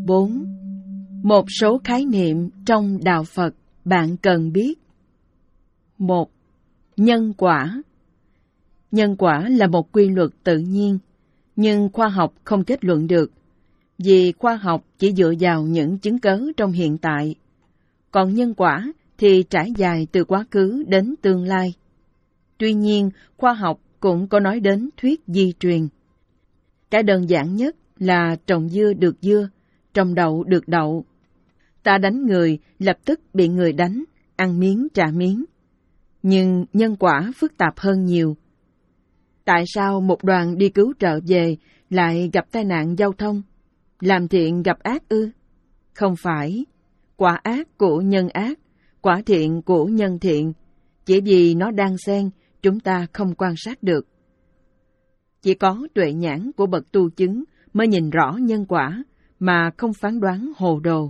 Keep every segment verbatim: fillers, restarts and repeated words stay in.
bốn. Một số khái niệm trong đạo Phật bạn cần biết. Một. Nhân quả. Nhân quả là một quy luật tự nhiên, nhưng khoa học không kết luận được, vì khoa học chỉ dựa vào những chứng cớ trong hiện tại. Còn nhân quả thì trải dài từ quá khứ đến tương lai. Tuy nhiên, khoa học cũng có nói đến thuyết di truyền. Cái đơn giản nhất là trồng dưa được dưa, trồng đậu được đậu. Ta đánh người, lập tức bị người đánh, ăn miếng trả miếng. Nhưng nhân quả phức tạp hơn nhiều. Tại sao một đoàn đi cứu trợ về lại gặp tai nạn giao thông? Làm thiện gặp ác ư? Không phải. Quả ác của nhân ác, quả thiện của nhân thiện. Chỉ vì nó đang xen, chúng ta không quan sát được. Chỉ có tuệ nhãn của bậc tu chứng mới nhìn rõ nhân quả, mà không phán đoán hồ đồ.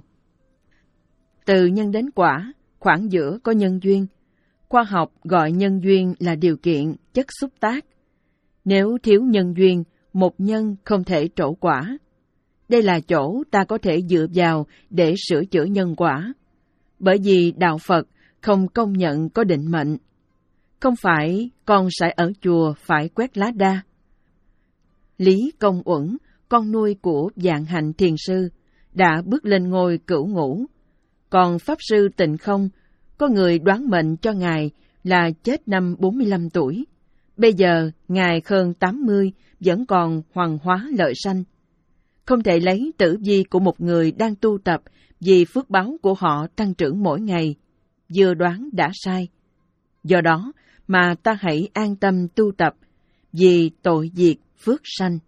Từ nhân đến quả, khoảng giữa có nhân duyên. Khoa học gọi nhân duyên là điều kiện, chất xúc tác. Nếu thiếu nhân duyên, một nhân không thể trổ quả. Đây là chỗ ta có thể dựa vào để sửa chữa nhân quả. Bởi vì đạo Phật không công nhận có định mệnh. Không phải con sải ở chùa phải quét lá đa. Lý Công Uẩn, con nuôi của Vạn Hạnh Thiền Sư, đã bước lên ngôi cửu ngũ. Còn Pháp Sư Tịnh Không, có người đoán mệnh cho Ngài là chết năm bốn mươi lăm tuổi. Bây giờ, Ngài hơn tám mươi, vẫn còn hoàng hóa lợi sanh. Không thể lấy tử vi của một người đang tu tập vì phước báo của họ tăng trưởng mỗi ngày. Vừa đoán đã sai. Do đó mà ta hãy an tâm tu tập, vì tội diệt phước sanh.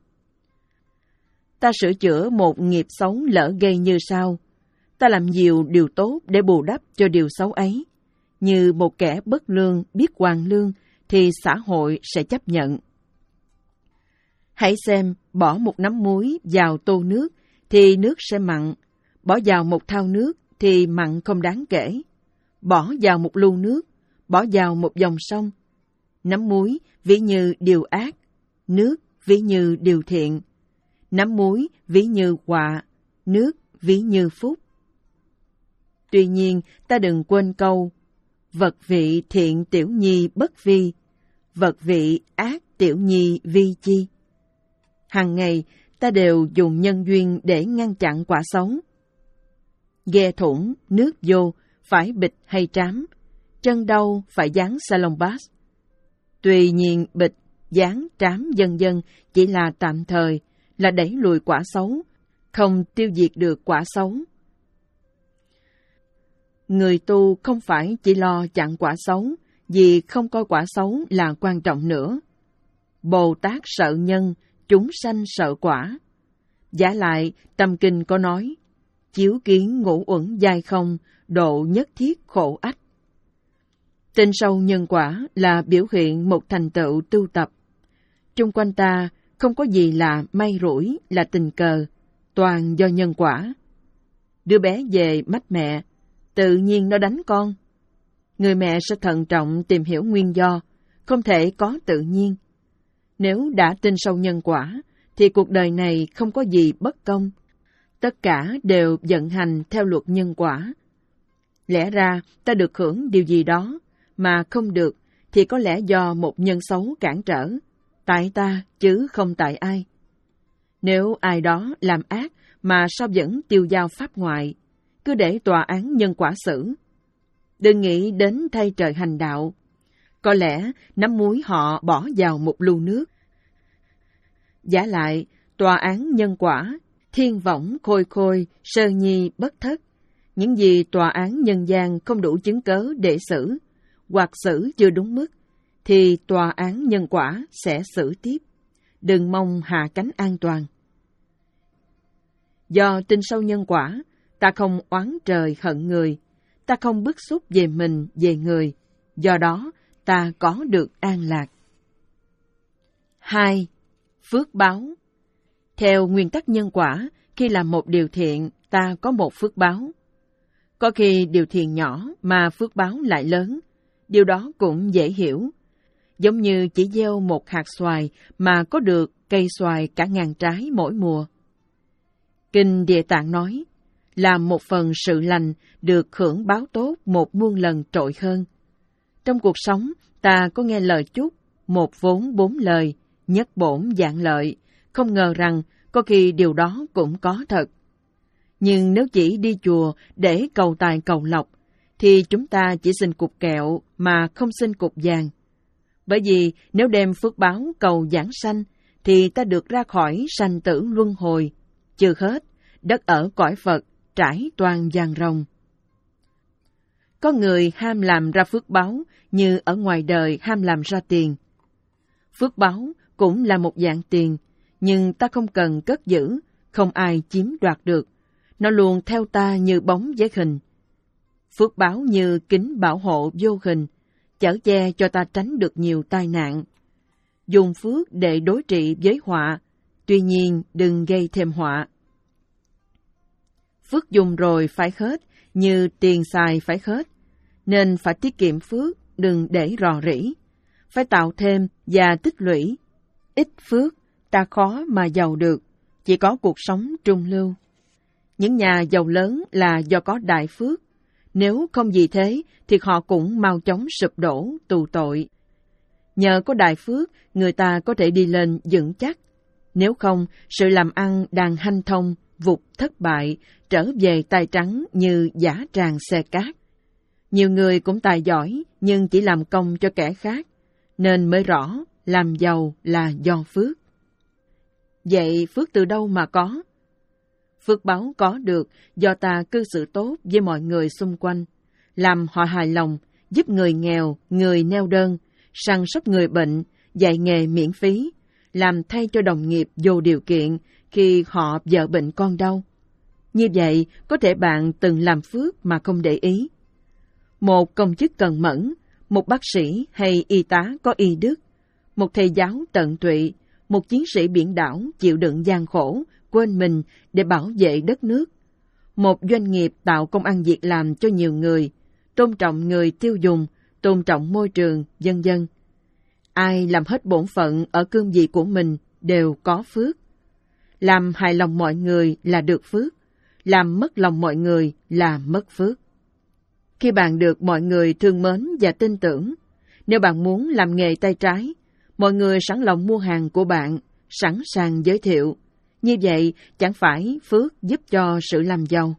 Ta sửa chữa một nghiệp xấu lỡ gây như sau. Ta làm nhiều điều tốt để bù đắp cho điều xấu ấy. Như một kẻ bất lương biết hoàn lương, thì xã hội sẽ chấp nhận. Hãy xem, bỏ một nắm muối vào tô nước, thì nước sẽ mặn. Bỏ vào một thau nước, thì mặn không đáng kể. Bỏ vào một lu nước, bỏ vào một dòng sông. Nắm muối ví như điều ác, nước ví như điều thiện. Nắm muối ví như họa, nước ví như phúc. Tuy nhiên, ta đừng quên câu, vật vị thiện tiểu nhi bất vi, vật vị ác tiểu nhi vi chi. Hàng ngày, ta đều dùng nhân duyên để ngăn chặn quả xấu. Ghe thủng, nước vô, phải bịch hay trám, chân đau phải dán salon bass. Tuy nhiên bịch, dán, trám dần dần chỉ là tạm thời, là đẩy lùi quả xấu, không tiêu diệt được quả xấu. Người tu không phải chỉ lo chặn quả xấu, vì không coi quả xấu là quan trọng nữa. Bồ Tát sợ nhân, chúng sanh sợ quả. Giả lại, Tâm Kinh có nói, chiếu kiến ngũ uẩn giai không, độ nhất thiết khổ ách. Tin sâu nhân quả là biểu hiện một thành tựu tu tập. Trung quanh ta không có gì là may rủi, là tình cờ, toàn do nhân quả. Đứa bé về mách mẹ, tự nhiên nó đánh con. Người mẹ sẽ thận trọng tìm hiểu nguyên do, không thể có tự nhiên. Nếu đã tin sâu nhân quả, thì cuộc đời này không có gì bất công. Tất cả đều vận hành theo luật nhân quả. Lẽ ra ta được hưởng điều gì đó, mà không được thì có lẽ do một nhân xấu cản trở. Tại ta chứ không tại ai. Nếu ai đó làm ác mà sao vẫn tiêu dao pháp ngoại, cứ để tòa án nhân quả xử. Đừng nghĩ đến thay trời hành đạo. Có lẽ nắm muối họ bỏ vào một lu nước. Giả lại, tòa án nhân quả, thiên võng khôi khôi, sơ nhi bất thất. Những gì tòa án nhân gian không đủ chứng cớ để xử, hoặc xử chưa đúng mức, thì tòa án nhân quả sẽ xử tiếp. Đừng mong hạ cánh an toàn. Do tin sâu nhân quả, ta không oán trời hận người, ta không bức xúc về mình, về người, do đó ta có được an lạc. Hai. Phước báo. Theo nguyên tắc nhân quả, khi làm một điều thiện, ta có một phước báo. Có khi điều thiện nhỏ mà phước báo lại lớn, điều đó cũng dễ hiểu. Giống như chỉ gieo một hạt xoài mà có được cây xoài cả ngàn trái mỗi mùa. Kinh Địa Tạng nói, làm một phần sự lành được hưởng báo tốt một muôn lần trội hơn. Trong cuộc sống, ta có nghe lời chúc, một vốn bốn lời, nhất bổn vạn lợi, không ngờ rằng có khi điều đó cũng có thật. Nhưng nếu chỉ đi chùa để cầu tài cầu lộc, thì chúng ta chỉ xin cục kẹo mà không xin cục vàng. Bởi vì nếu đem phước báo cầu giảng sanh, thì ta được ra khỏi sanh tử luân hồi. Chưa hết, đất ở cõi Phật trải toàn vàng rồng. Có người ham làm ra phước báo như ở ngoài đời ham làm ra tiền. Phước báo cũng là một dạng tiền, nhưng ta không cần cất giữ, không ai chiếm đoạt được. Nó luôn theo ta như bóng với hình. Phước báo như kính bảo hộ vô hình, chở che cho ta tránh được nhiều tai nạn. Dùng phước để đối trị với họa, tuy nhiên đừng gây thêm họa. Phước dùng rồi phải hết, như tiền xài phải hết, nên phải tiết kiệm phước, đừng để rò rỉ. Phải tạo thêm và tích lũy. Ít phước, ta khó mà giàu được, chỉ có cuộc sống trung lưu. Những nhà giàu lớn là do có đại phước. Nếu không vì thế, thì họ cũng mau chóng sụp đổ, tù tội. Nhờ có đại phước, người ta có thể đi lên vững chắc. Nếu không, sự làm ăn đang hanh thông, vụt thất bại, trở về tay trắng như giả tràng xe cát. Nhiều người cũng tài giỏi, nhưng chỉ làm công cho kẻ khác, nên mới rõ làm giàu là do phước. Vậy phước từ đâu mà có? Phước báo có được do ta cư xử tốt với mọi người xung quanh, làm họ hài lòng, giúp người nghèo, người neo đơn, săn sóc người bệnh, dạy nghề miễn phí, làm thay cho đồng nghiệp vô điều kiện khi họ vợ bệnh con đau. Như vậy, có thể bạn từng làm phước mà không để ý. Một công chức cần mẫn, một bác sĩ hay y tá có y đức, một thầy giáo tận tụy, một chiến sĩ biển đảo chịu đựng gian khổ, quên mình để bảo vệ đất nước. Một doanh nghiệp tạo công ăn việc làm cho nhiều người, tôn trọng người tiêu dùng, tôn trọng môi trường, vân vân. Ai làm hết bổn phận ở cương vị của mình đều có phước. Làm hài lòng mọi người là được phước, làm mất lòng mọi người là mất phước. Khi bạn được mọi người thương mến và tin tưởng, nếu bạn muốn làm nghề tay trái, mọi người sẵn lòng mua hàng của bạn, sẵn sàng giới thiệu. Như vậy chẳng phải phước giúp cho sự làm giàu.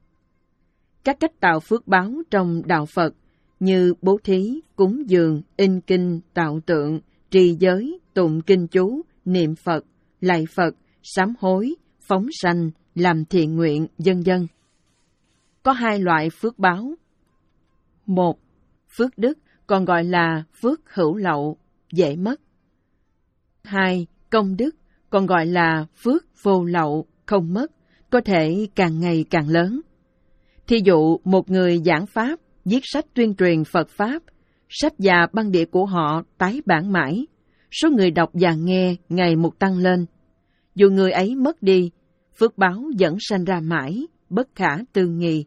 Các cách tạo phước báo trong đạo Phật như bố thí, cúng dường, in kinh, tạo tượng, trì giới, tụng kinh chú, niệm Phật, lạy Phật, sám hối, phóng sanh, làm thiện nguyện, vân vân. Có hai loại phước báo. Một, phước đức còn gọi là phước hữu lậu, dễ mất. Hai, công đức còn gọi là phước vô lậu, không mất, có thể càng ngày càng lớn. Thí dụ một người giảng Pháp, viết sách tuyên truyền Phật Pháp, sách và băng đĩa của họ tái bản mãi, số người đọc và nghe ngày một tăng lên. Dù người ấy mất đi, phước báo vẫn sanh ra mãi, bất khả tư nghị.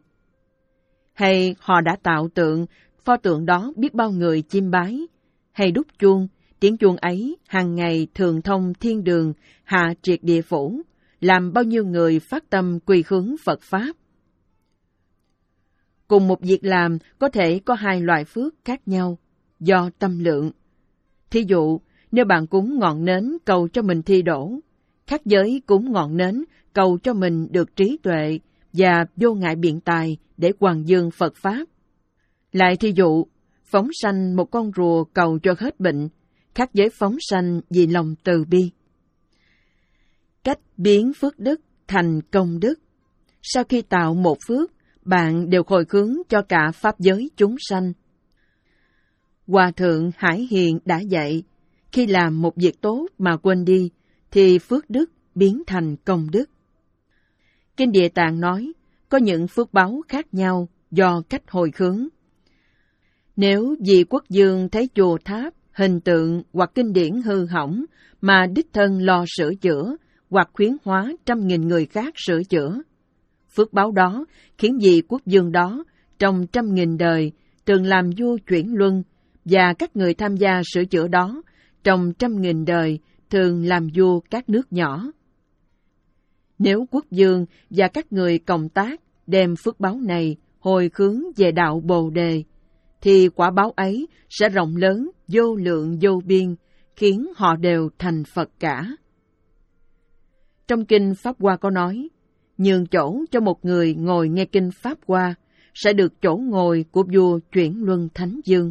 Hay họ đã tạo tượng, pho tượng đó biết bao người chiêm bái, hay đúc chuông, tiếng chuông ấy hàng ngày thường thông thiên đường, hạ triệt địa phủ, làm bao nhiêu người phát tâm quy hướng Phật Pháp. Cùng một việc làm có thể có hai loại phước khác nhau, do tâm lượng. Thí dụ, nếu bạn cúng ngọn nến cầu cho mình thi đỗ, khác giới cúng ngọn nến cầu cho mình được trí tuệ và vô ngại biện tài để hoàng dương Phật Pháp. Lại thí dụ, phóng sanh một con rùa cầu cho hết bệnh, khác giới phóng sanh vì lòng từ bi. Cách biến phước đức thành công đức. Sau khi tạo một phước, bạn đều hồi hướng cho cả pháp giới chúng sanh. Hòa thượng Hải Hiền đã dạy, khi làm một việc tốt mà quên đi, thì phước đức biến thành công đức. Kinh Địa Tạng nói, có những phước báu khác nhau do cách hồi hướng. Nếu vị quốc vương thấy chùa tháp, hình tượng hoặc kinh điển hư hỏng mà đích thân lo sửa chữa hoặc khuyến hóa trăm nghìn người khác sửa chữa, phước báo đó khiến vị quốc vương đó trong trăm nghìn đời thường làm vua chuyển luân, và các người tham gia sửa chữa đó trong trăm nghìn đời thường làm vua các nước nhỏ. Nếu quốc vương và các người cộng tác đem phước báo này hồi hướng về đạo Bồ Đề, thì quả báo ấy sẽ rộng lớn, vô lượng vô biên, khiến họ đều thành Phật cả. Trong Kinh Pháp Hoa có nói, nhường chỗ cho một người ngồi nghe Kinh Pháp Hoa sẽ được chỗ ngồi của vua Chuyển Luân Thánh Dương.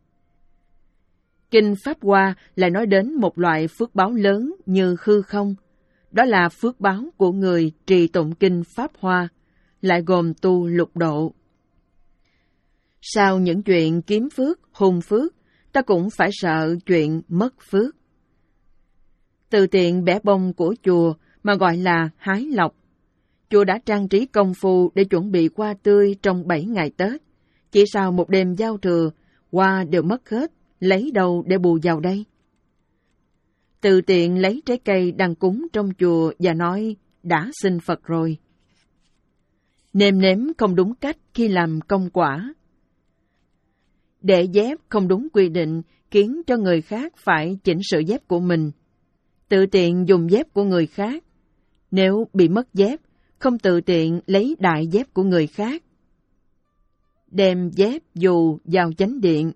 Kinh Pháp Hoa lại nói đến một loại phước báo lớn như hư không, đó là phước báo của người trì tụng Kinh Pháp Hoa, lại gồm tu lục độ. Sau những chuyện kiếm phước, hùng phước, ta cũng phải sợ chuyện mất phước. Từ tiện bẻ bông của chùa mà gọi là hái lộc. Chùa đã trang trí công phu để chuẩn bị hoa tươi trong bảy ngày Tết. Chỉ sau một đêm giao thừa, hoa đều mất hết, lấy đâu để bù vào đây? Từ tiện lấy trái cây đang cúng trong chùa và nói đã xin Phật rồi. Nêm nếm không đúng cách khi làm công quả. Để dép không đúng quy định khiến cho người khác phải chỉnh sửa dép của mình. Tự tiện dùng dép của người khác. Nếu bị mất dép, không tự tiện lấy đại dép của người khác. Đem dép dù vào chánh điện.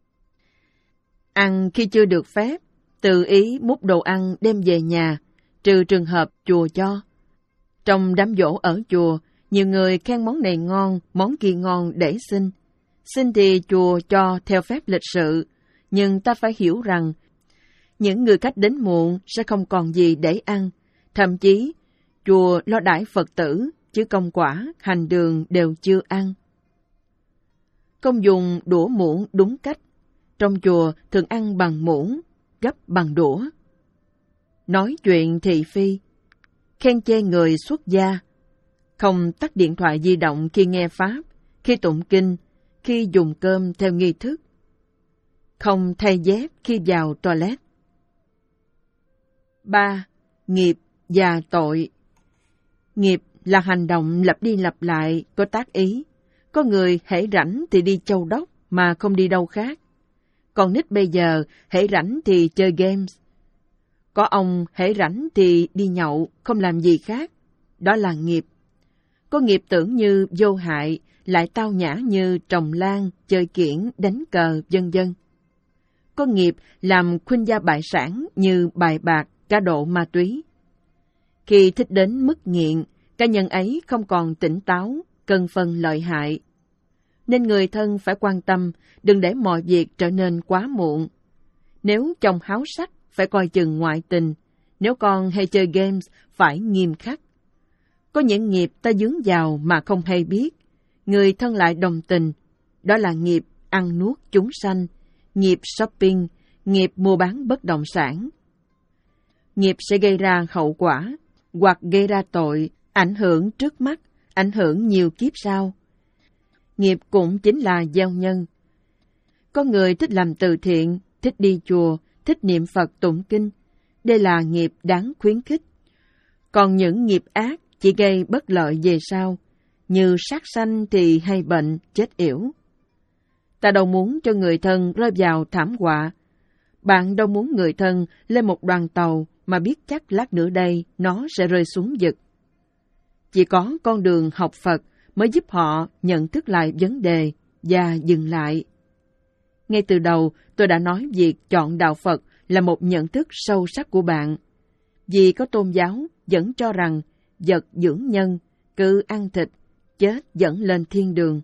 Ăn khi chưa được phép, tự ý múc đồ ăn đem về nhà, trừ trường hợp chùa cho. Trong đám giỗ ở chùa, nhiều người khen món này ngon, món kia ngon để xin. Xin thì chùa cho theo phép lịch sự, nhưng ta phải hiểu rằng những người khách đến muộn sẽ không còn gì để ăn. Thậm chí, chùa lo đãi Phật tử, chứ công quả, hành đường đều chưa ăn. Không dùng đũa muỗng đúng cách. Trong chùa thường ăn bằng muỗng, gấp bằng đũa. Nói chuyện thị phi, khen chê người xuất gia, không tắt điện thoại di động khi nghe Pháp, khi tụng kinh, khi dùng cơm theo nghi thức, không thay dép khi vào toilet. ba. Nghiệp và tội. Nghiệp là hành động lặp đi lặp lại, có tác ý. Có người hễ rảnh thì đi châu đốc mà không đi đâu khác. Còn nít bây giờ hễ rảnh thì chơi games. Có ông hễ rảnh thì đi nhậu, không làm gì khác. Đó là nghiệp. Có nghiệp tưởng như vô hại, lại tao nhã như trồng lan, chơi kiển, đánh cờ, vân vân. Có nghiệp làm khuynh gia bại sản như bài bạc, cá độ ma túy. Khi thích đến mức nghiện, cá nhân ấy không còn tỉnh táo, cân phân lợi hại. Nên người thân phải quan tâm, đừng để mọi việc trở nên quá muộn. Nếu chồng háo sắc, phải coi chừng ngoại tình. Nếu con hay chơi games, phải nghiêm khắc. Có những nghiệp ta dướng vào mà không hay biết. Người thân lại đồng tình. Đó là nghiệp ăn nuốt chúng sanh, nghiệp shopping, nghiệp mua bán bất động sản. Nghiệp sẽ gây ra hậu quả, hoặc gây ra tội, ảnh hưởng trước mắt, ảnh hưởng nhiều kiếp sau. Nghiệp cũng chính là gieo nhân. Có người thích làm từ thiện, thích đi chùa, thích niệm Phật tụng kinh. Đây là nghiệp đáng khuyến khích. Còn những nghiệp ác chỉ gây bất lợi về sau, như sát sanh thì hay bệnh, chết yểu. Ta đâu muốn cho người thân rơi vào thảm họa. Bạn đâu muốn người thân lên một đoàn tàu mà biết chắc lát nữa đây nó sẽ rơi xuống vực. Chỉ có con đường học Phật mới giúp họ nhận thức lại vấn đề và dừng lại. Ngay từ đầu, tôi đã nói việc chọn đạo Phật là một nhận thức sâu sắc của bạn. Vì có tôn giáo vẫn cho rằng vật dưỡng nhân, cứ ăn thịt, chết dẫn lên thiên đường.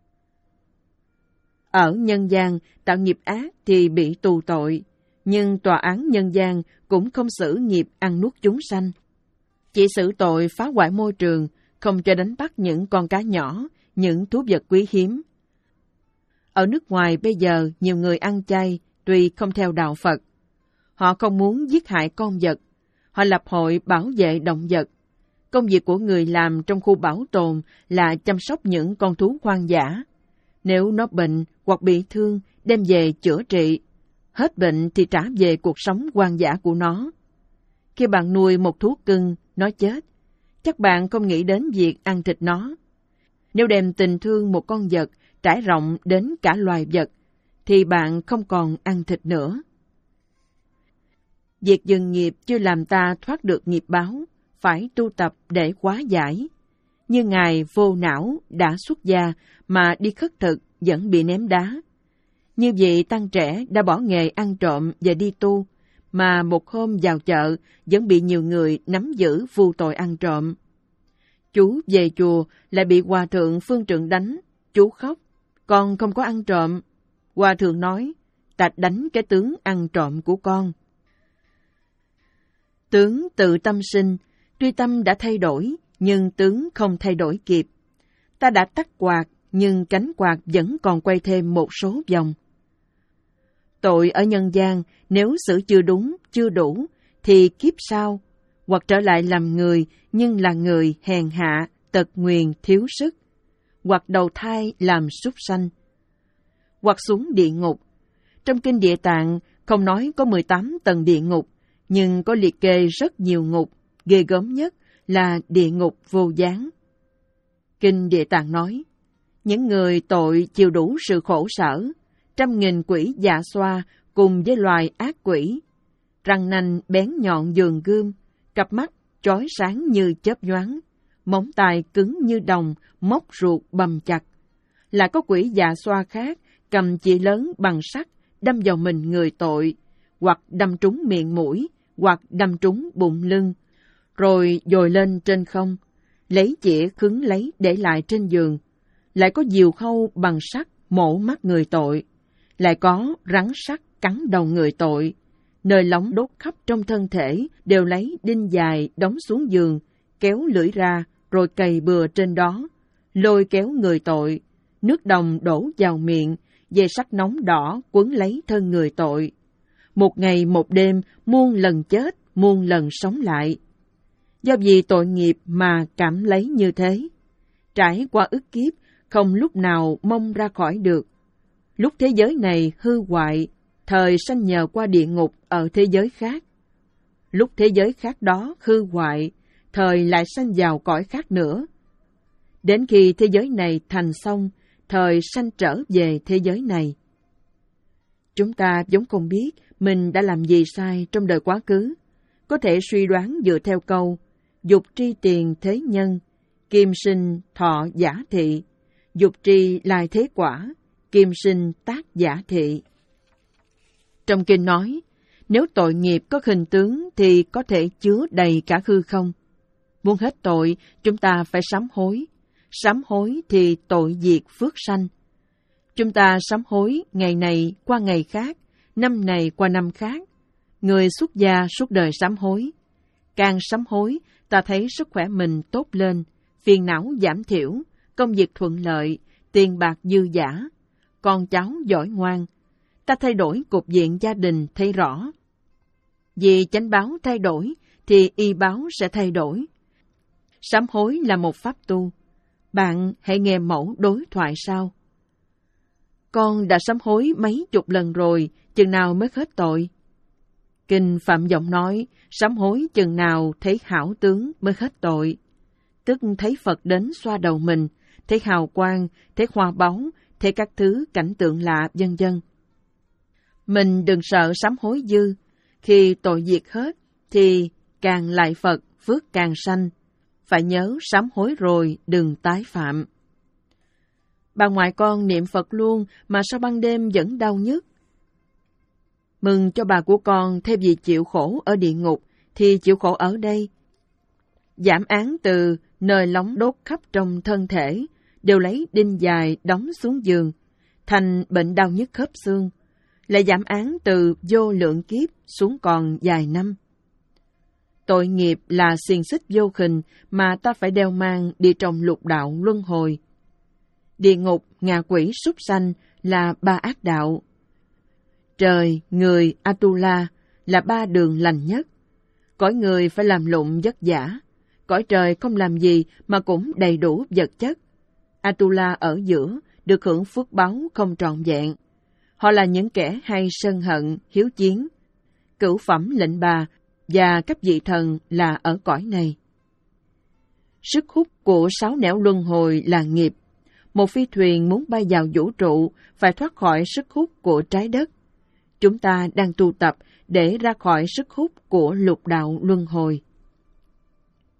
Ở nhân gian, tạo nghiệp ác thì bị tù tội, nhưng tòa án nhân gian cũng không xử nghiệp ăn nuốt chúng sanh. Chỉ xử tội phá hoại môi trường, không cho đánh bắt những con cá nhỏ, những thú vật quý hiếm. Ở nước ngoài bây giờ, nhiều người ăn chay, tuy không theo đạo Phật. Họ không muốn giết hại con vật. Họ lập hội bảo vệ động vật. Công việc của người làm trong khu bảo tồn là chăm sóc những con thú hoang dã. Nếu nó bệnh hoặc bị thương, đem về chữa trị. Hết bệnh thì trả về cuộc sống hoang dã của nó. Khi bạn nuôi một thú cưng, nó chết, chắc bạn không nghĩ đến việc ăn thịt nó. Nếu đem tình thương một con vật trải rộng đến cả loài vật, thì bạn không còn ăn thịt nữa. Việc dừng nghiệp chưa làm ta thoát được nghiệp báo, phải tu tập để hóa giải. Như Ngài Vô Não đã xuất gia mà đi khất thực vẫn bị ném đá. Như vị tăng trẻ đã bỏ nghề ăn trộm và đi tu, mà một hôm vào chợ vẫn bị nhiều người nắm giữ vu tội ăn trộm. Chú về chùa lại bị Hòa Thượng Phương Trượng đánh, chú khóc, con không có ăn trộm. Hòa Thượng nói, ta đánh cái tướng ăn trộm của con. Tướng tự tâm sinh, tuy tâm đã thay đổi, nhưng tướng không thay đổi kịp. Ta đã tắt quạt, nhưng cánh quạt vẫn còn quay thêm một số vòng. Tội ở nhân gian, nếu xử chưa đúng, chưa đủ, thì kiếp sau, hoặc trở lại làm người, nhưng là người hèn hạ, tật nguyền, thiếu sức, hoặc đầu thai làm súc sanh, hoặc xuống địa ngục. Trong Kinh Địa Tạng không nói có mười tám tầng địa ngục, nhưng có liệt kê rất nhiều ngục, ghê gớm nhất là địa ngục vô gián. Kinh Địa Tạng nói, những người tội chịu đủ sự khổ sở, trăm nghìn quỷ dạ xoa cùng với loài ác quỷ, răng nanh bén nhọn dường gươm, cặp mắt chói sáng như chớp nhoáng, móng tay cứng như đồng, móc ruột bầm chặt. Là có quỷ dạ xoa khác cầm chỉ lớn bằng sắt đâm vào mình người tội, hoặc đâm trúng miệng mũi, hoặc đâm trúng bụng lưng, rồi dồi lên trên không, lấy chĩa khứng lấy để lại trên giường. Lại có diều hâu bằng sắt mổ mắt người tội, lại có rắn sắt cắn đầu người tội, nơi lóng đốt khắp trong thân thể đều lấy đinh dài đóng xuống giường, kéo lưỡi ra rồi cày bừa trên đó, lôi kéo người tội, nước đồng đổ vào miệng, dây sắt nóng đỏ quấn lấy thân người tội. Một ngày một đêm, muôn lần chết, muôn lần sống lại. Do vì tội nghiệp mà cảm lấy như thế. Trải qua ức kiếp, không lúc nào mong ra khỏi được. Lúc thế giới này hư hoại, thời sanh nhờ qua địa ngục ở thế giới khác. Lúc thế giới khác đó hư hoại, thời lại sanh vào cõi khác nữa. Đến khi thế giới này thành xong, thời sanh trở về thế giới này. Chúng ta vốn không biết mình đã làm gì sai trong đời quá khứ, có thể suy đoán dựa theo câu dục tri tiền thế nhân, kim sinh thọ giả thị, dục tri lai thế quả, kim sinh tác giả thị. Trong kinh nói, nếu tội nghiệp có hình tướng thì có thể chứa đầy cả hư không. Muốn hết tội, chúng ta phải sám hối. Sám hối thì tội diệt phước sanh. Chúng ta sám hối ngày này qua ngày khác, năm này qua năm khác. Người xuất gia suốt đời sám hối. Càng sám hối, ta thấy sức khỏe mình tốt lên, phiền não giảm thiểu, công việc thuận lợi, tiền bạc dư dả, con cháu giỏi ngoan. Ta thay đổi cục diện gia đình thấy rõ. Vì chánh báo thay đổi, thì y báo sẽ thay đổi. Sám hối là một pháp tu. Bạn hãy nghe mẫu đối thoại sau. Con đã sám hối mấy chục lần rồi, chừng nào mới hết tội? Kinh Phạm Vọng nói, sám hối chừng nào thấy hảo tướng mới hết tội. Tức thấy Phật đến xoa đầu mình, thấy hào quang, thấy hoa báu, thấy các thứ cảnh tượng lạ, vân vân. Mình đừng sợ sám hối dư, khi tội diệt hết thì càng lại Phật, phước càng sanh. Phải nhớ sám hối rồi, đừng tái phạm. Bà ngoại con niệm Phật luôn mà sao ban đêm vẫn đau nhức? Mừng cho bà của con, thay vì chịu khổ ở địa ngục thì chịu khổ ở đây. Giảm án từ nơi lóng đốt khắp trong thân thể, đều lấy đinh dài đóng xuống giường, thành bệnh đau nhức khớp xương, lại giảm án từ vô lượng kiếp xuống còn vài năm. Tội nghiệp là xiềng xích vô hình mà ta phải đeo mang đi trong lục đạo luân hồi. Địa ngục, ngạ quỷ, súc sanh là ba ác đạo. Trời, người, Atula là ba đường lành nhất. Cõi người phải làm lụng vất vả, cõi trời không làm gì mà cũng đầy đủ vật chất. Atula ở giữa được hưởng phước báu không trọn vẹn. Họ là những kẻ hay sân hận, hiếu chiến. Cửu phẩm lệnh bà và các vị thần là ở cõi này. Sức hút của sáu nẻo luân hồi là nghiệp. Một phi thuyền muốn bay vào vũ trụ phải thoát khỏi sức hút của trái đất. Chúng ta đang tu tập để ra khỏi sức hút của lục đạo luân hồi.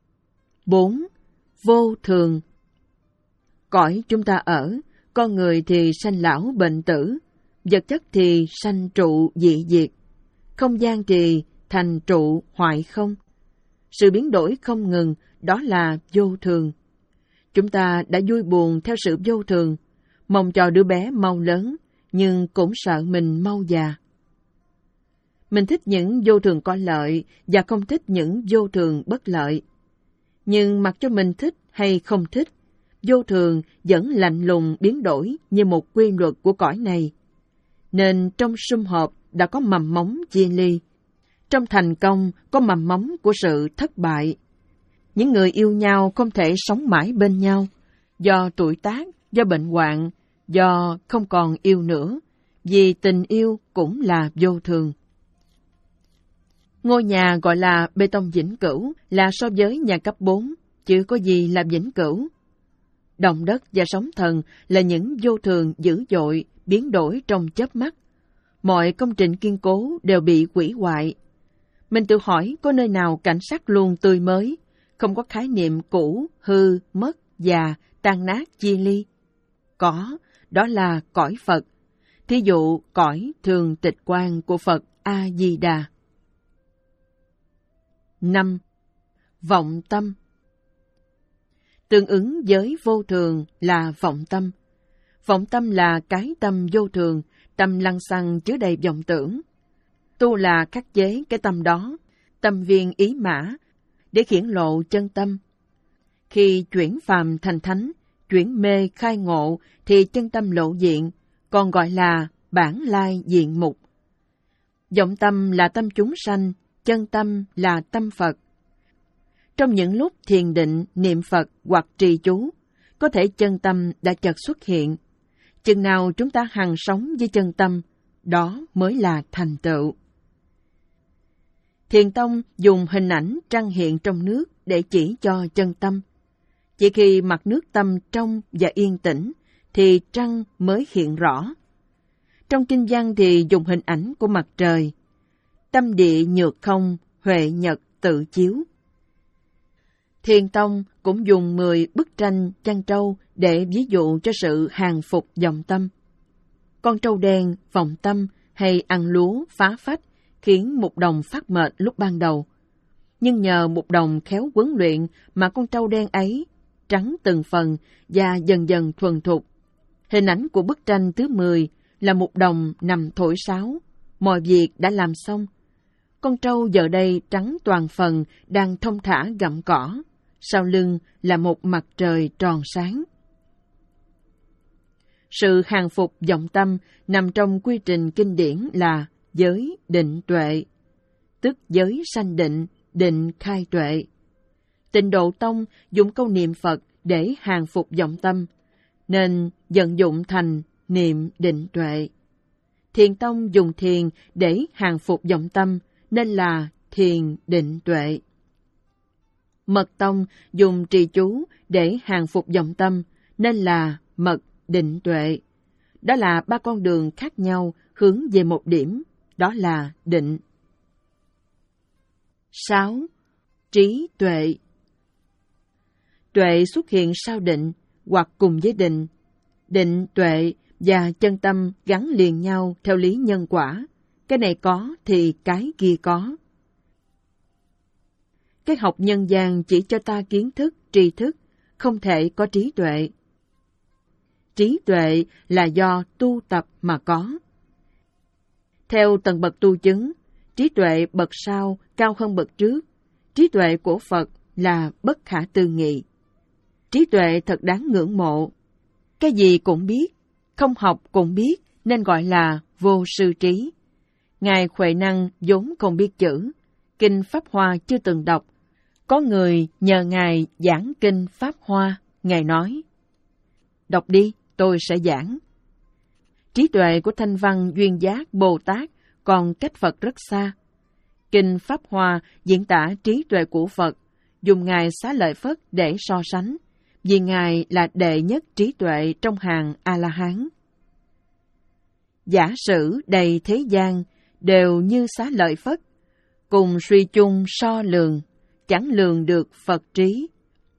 Bốn, vô thường. Cõi chúng ta ở, con người thì sanh lão bệnh tử, vật chất thì sanh trụ dị diệt, không gian thì thành trụ hoại không. Sự biến đổi không ngừng, đó là vô thường. Chúng ta đã vui buồn theo sự vô thường, mong cho đứa bé mau lớn, nhưng cũng sợ mình mau già. Mình thích những vô thường có lợi và không thích những vô thường bất lợi. Nhưng mặc cho mình thích hay không thích, vô thường vẫn lạnh lùng biến đổi như một quy luật của cõi này. Nên trong sum họp đã có mầm móng chia ly, trong thành công có mầm móng của sự thất bại. Những người yêu nhau không thể sống mãi bên nhau, do tuổi tác, do bệnh hoạn, do không còn yêu nữa, vì tình yêu cũng là vô thường. Ngôi nhà gọi là bê tông vĩnh cửu là so với nhà cấp bốn, chứ có gì là vĩnh cửu. Động đất và sóng thần là những vô thường dữ dội, biến đổi trong chớp mắt. Mọi công trình kiên cố đều bị hủy hoại. Mình tự hỏi có nơi nào cảnh sắc luôn tươi mới, không có khái niệm cũ, hư, mất, già, tan nát, chia ly. Có, đó là cõi Phật. Thí dụ cõi thường tịch quan của Phật A-di-đà. Năm. Vọng tâm. Tương ứng với vô thường là vọng tâm. Vọng tâm là cái tâm vô thường, tâm lăng xăng chứa đầy vọng tưởng. Tu là khắc chế cái tâm đó, tâm viên ý mã, để hiển lộ chân tâm. Khi chuyển phàm thành thánh, chuyển mê khai ngộ thì chân tâm lộ diện, còn gọi là bản lai diện mục. Vọng tâm là tâm chúng sanh, chân tâm là tâm Phật. Trong những lúc thiền định, niệm Phật hoặc trì chú, có thể chân tâm đã chợt xuất hiện. Chừng nào chúng ta hằng sống với chân tâm, đó mới là thành tựu. Thiền tông dùng hình ảnh trăng hiện trong nước để chỉ cho chân tâm. Chỉ khi mặt nước tâm trong và yên tĩnh, thì trăng mới hiện rõ. Trong kinh văn thì dùng hình ảnh của mặt trời. Tâm địa nhược không, huệ nhật tự chiếu. Thiền tông cũng dùng mười bức tranh chăn trâu để ví dụ cho sự hàng phục vọng tâm. Con trâu đen, vọng tâm hay ăn lúa, phá phách khiến Mục Đồng phát mệt lúc ban đầu. Nhưng nhờ Mục Đồng khéo huấn luyện mà con trâu đen ấy trắng từng phần và dần dần thuần thục. Hình ảnh của bức tranh thứ mười là Mục Đồng nằm thổi sáo, mọi việc đã làm xong. Con trâu giờ đây trắng toàn phần đang thong thả gặm cỏ, sau lưng là một mặt trời tròn sáng. Sự hàng phục vọng tâm nằm trong quy trình kinh điển là giới định tuệ, tức giới sanh định, định khai tuệ. Tịnh Độ Tông dùng câu niệm Phật để hàng phục vọng tâm, nên vận dụng thành niệm định tuệ. Thiền Tông dùng thiền để hàng phục vọng tâm, nên là thiền định tuệ. Mật Tông dùng trì chú để hàng phục vọng tâm, nên là mật định tuệ. Đó là ba con đường khác nhau hướng về một điểm, đó là định. Sáu. Trí tuệ. Tuệ xuất hiện sau định hoặc cùng với định. Định, tuệ và chân tâm gắn liền nhau theo lý nhân quả. Cái này có thì cái kia có. Cái học nhân gian chỉ cho ta kiến thức, tri thức, không thể có trí tuệ. Trí tuệ là do tu tập mà có. Theo tầng bậc tu chứng, trí tuệ bậc sau cao hơn bậc trước. Trí tuệ của Phật là bất khả tư nghị. Trí tuệ thật đáng ngưỡng mộ. Cái gì cũng biết, không học cũng biết, nên gọi là vô sư trí. Ngài Huệ Năng vốn không biết chữ, kinh Pháp Hoa chưa từng đọc. Có người nhờ Ngài giảng kinh Pháp Hoa, Ngài nói: đọc đi, tôi sẽ giảng. Trí tuệ của Thanh Văn Duyên Giác Bồ Tát còn cách Phật rất xa. Kinh Pháp Hoa diễn tả trí tuệ của Phật, dùng Ngài Xá Lợi Phất để so sánh, vì Ngài là đệ nhất trí tuệ trong hàng A-la-hán. Giả sử đầy thế gian đều như Xá Lợi Phất, cùng suy chung so lường, chẳng lường được Phật trí,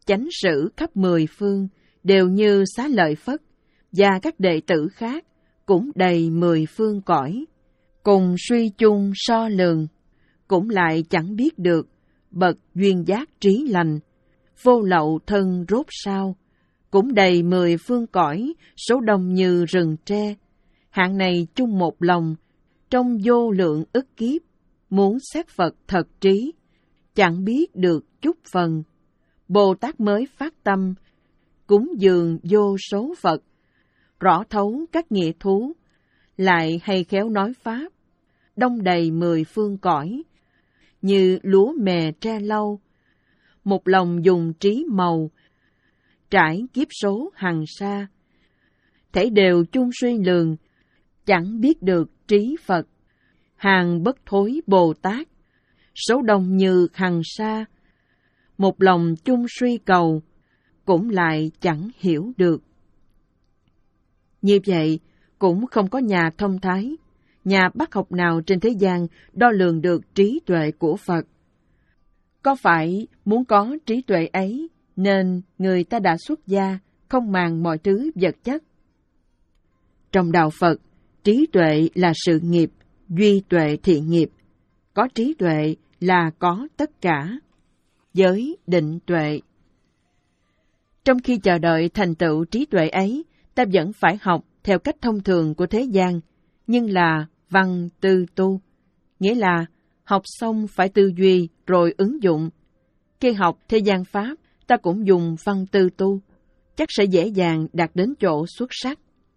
chánh sử khắp mười phương đều như Xá Lợi Phất, và các đệ tử khác cũng đầy mười phương cõi, cùng suy chung so lường, cũng lại chẳng biết được bậc duyên giác trí lành, vô lậu thân rốt sao, cũng đầy mười phương cõi, số đông như rừng tre. Hạng này chung một lòng, trong vô lượng ức kiếp, muốn xét Phật thật trí, chẳng biết được chút phần. Bồ Tát mới phát tâm, cúng dường vô số Phật, rõ thấu các nghĩa thú, lại hay khéo nói Pháp, đông đầy mười phương cõi, như lúa mè tre lâu, một lòng dùng trí màu, trải kiếp số hằng sa, thể đều chung suy lường, chẳng biết được trí Phật. Hàng bất thối Bồ Tát, số đông như hằng sa, một lòng chung suy cầu, cũng lại chẳng hiểu được. Như vậy, cũng không có nhà thông thái, nhà bác học nào trên thế gian đo lường được trí tuệ của Phật. Có phải muốn có trí tuệ ấy, nên người ta đã xuất gia, không màng mọi thứ vật chất? Trong đạo Phật, trí tuệ là sự nghiệp, duy tuệ thiện nghiệp. Có trí tuệ là có tất cả. Giới định tuệ. Trong khi chờ đợi thành tựu trí tuệ ấy, ta vẫn phải học theo cách thông thường của thế gian, nhưng là văn tư tu. Nghĩa là học xong phải tư duy rồi ứng dụng. Khi học thế gian Pháp, ta cũng dùng văn tư tu, chắc sẽ dễ dàng đạt đến chỗ xuất sắc.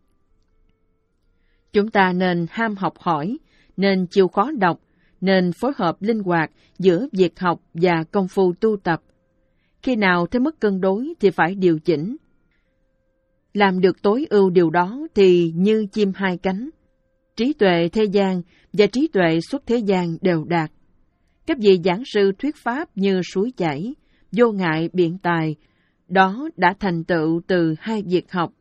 Chúng ta nên ham học hỏi, nên chịu khó đọc, nên phối hợp linh hoạt giữa việc học và công phu tu tập. Khi nào thấy mất cân đối thì phải điều chỉnh. Làm được tối ưu điều đó thì như chim hai cánh. Trí tuệ thế gian và trí tuệ xuất thế gian đều đạt. Các vị giảng sư thuyết pháp như suối chảy, vô ngại biện tài, đó đã thành tựu từ hai việc học.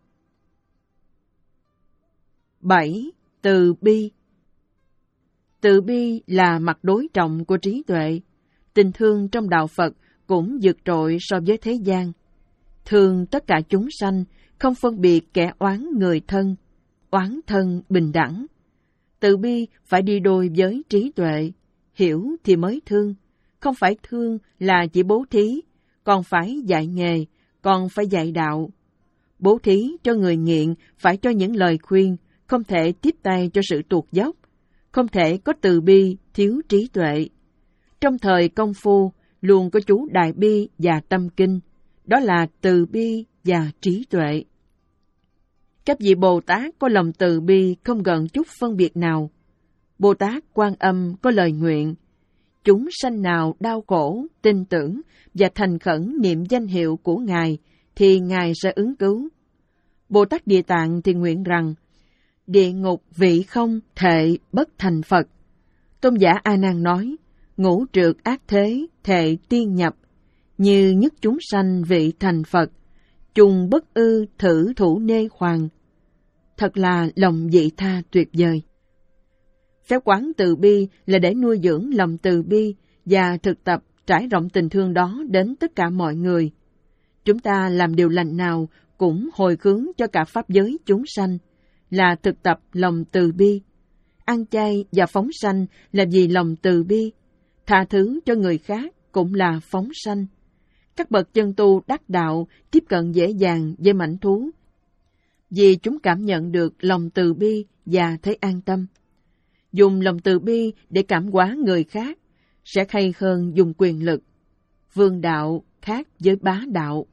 bảy. Từ bi. Từ bi là mặt đối trọng của trí tuệ. Tình thương trong đạo Phật cũng vượt trội so với thế gian. Thương tất cả chúng sanh, không phân biệt kẻ oán người thân, oán thân bình đẳng. Từ bi phải đi đôi với trí tuệ, hiểu thì mới thương. Không phải thương là chỉ bố thí, còn phải dạy nghề, còn phải dạy đạo. Bố thí cho người nghiện phải cho những lời khuyên, không thể tiếp tay cho sự tuột dốc, không thể có từ bi thiếu trí tuệ. Trong thời công phu, luôn có chú Đại Bi và Tâm Kinh, đó là từ bi và trí tuệ. Các vị Bồ Tát có lòng từ bi không gần chút phân biệt nào. Bồ Tát Quan Âm có lời nguyện, chúng sanh nào đau khổ, tin tưởng và thành khẩn niệm danh hiệu của Ngài, thì Ngài sẽ ứng cứu. Bồ Tát Địa Tạng thì nguyện rằng, địa ngục vị không thệ bất thành Phật. Tôn giả A Nan nói, ngũ trược ác thế thệ tiên nhập, như nhất chúng sanh vị thành Phật, chung bất ư thử thủ nê hoàng. Thật là lòng vị tha tuyệt vời. Phép quán từ bi là để nuôi dưỡng lòng từ bi và thực tập trải rộng tình thương đó đến tất cả mọi người. Chúng ta làm điều lành nào cũng hồi hướng cho cả pháp giới chúng sanh, là thực tập lòng từ bi. Ăn chay và phóng sanh là vì lòng từ bi. Tha thứ cho người khác cũng là phóng sanh. Các bậc chân tu đắc đạo tiếp cận dễ dàng với mãnh thú, vì chúng cảm nhận được lòng từ bi và thấy an tâm. Dùng lòng từ bi để cảm hóa người khác sẽ hay hơn dùng quyền lực. Vương đạo khác với bá đạo.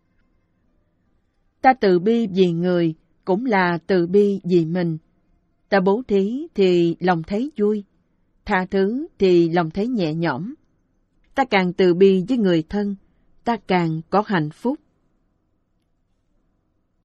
Ta từ bi vì người cũng là từ bi vì mình. Ta bố thí thì lòng thấy vui, tha thứ thì lòng thấy nhẹ nhõm. Ta càng từ bi với người thân, ta càng có hạnh phúc.